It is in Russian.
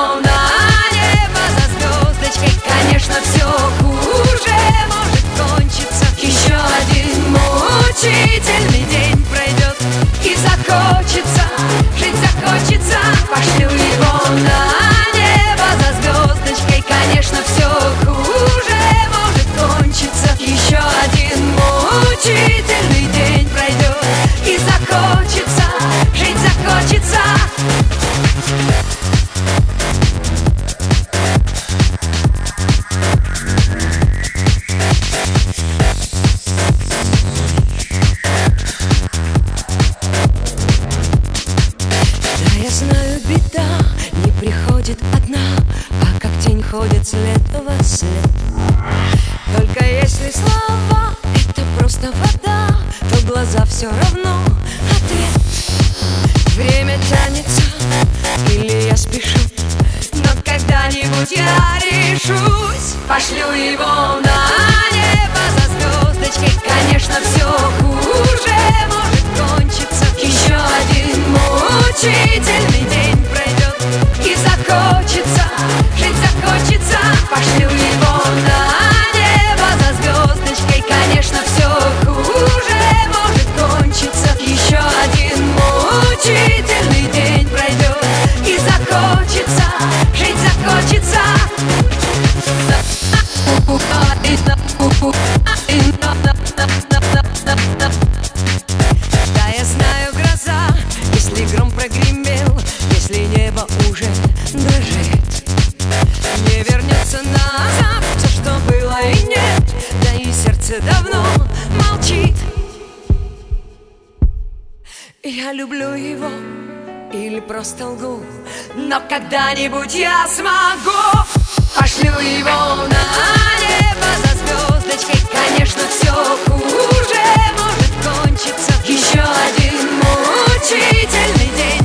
его на небо за звездочкой. Конечно, все хуже может кончиться. Еще один мучительный день пройдет, и захочется, жить захочется. Пошлю его на небо за звездочкой. Конечно, все хуже может кончиться. Еще один мучительный день пройдет, и захочется, жить захочется. Да, я знаю, беда не приходит одна, а как тень ходит след во след. Только если слова — это просто вода, то глаза все равно ответ. Время тянется, или я спешу, но когда-нибудь я решусь. Пошлю его на небо за звездочкой. Конечно, все хуже может кончиться. Еще один мучительный день пройдет, и захочется, жить захочется. Пошлю его на небо за звездочкой. Конечно, все хуже может кончиться. Еще один мучительный день пройдет, и захочется, жить захочется. Да, я знаю, гроза, если гром прогремел, если небо уже дрожит, не вернется назад все, что было и нет, да и сердце давно молчит. Я люблю его или просто лгу, но когда-нибудь я смогу. Пошлю его на небо за звездочкой. Конечно, все хуже может кончиться. Еще один мучительный день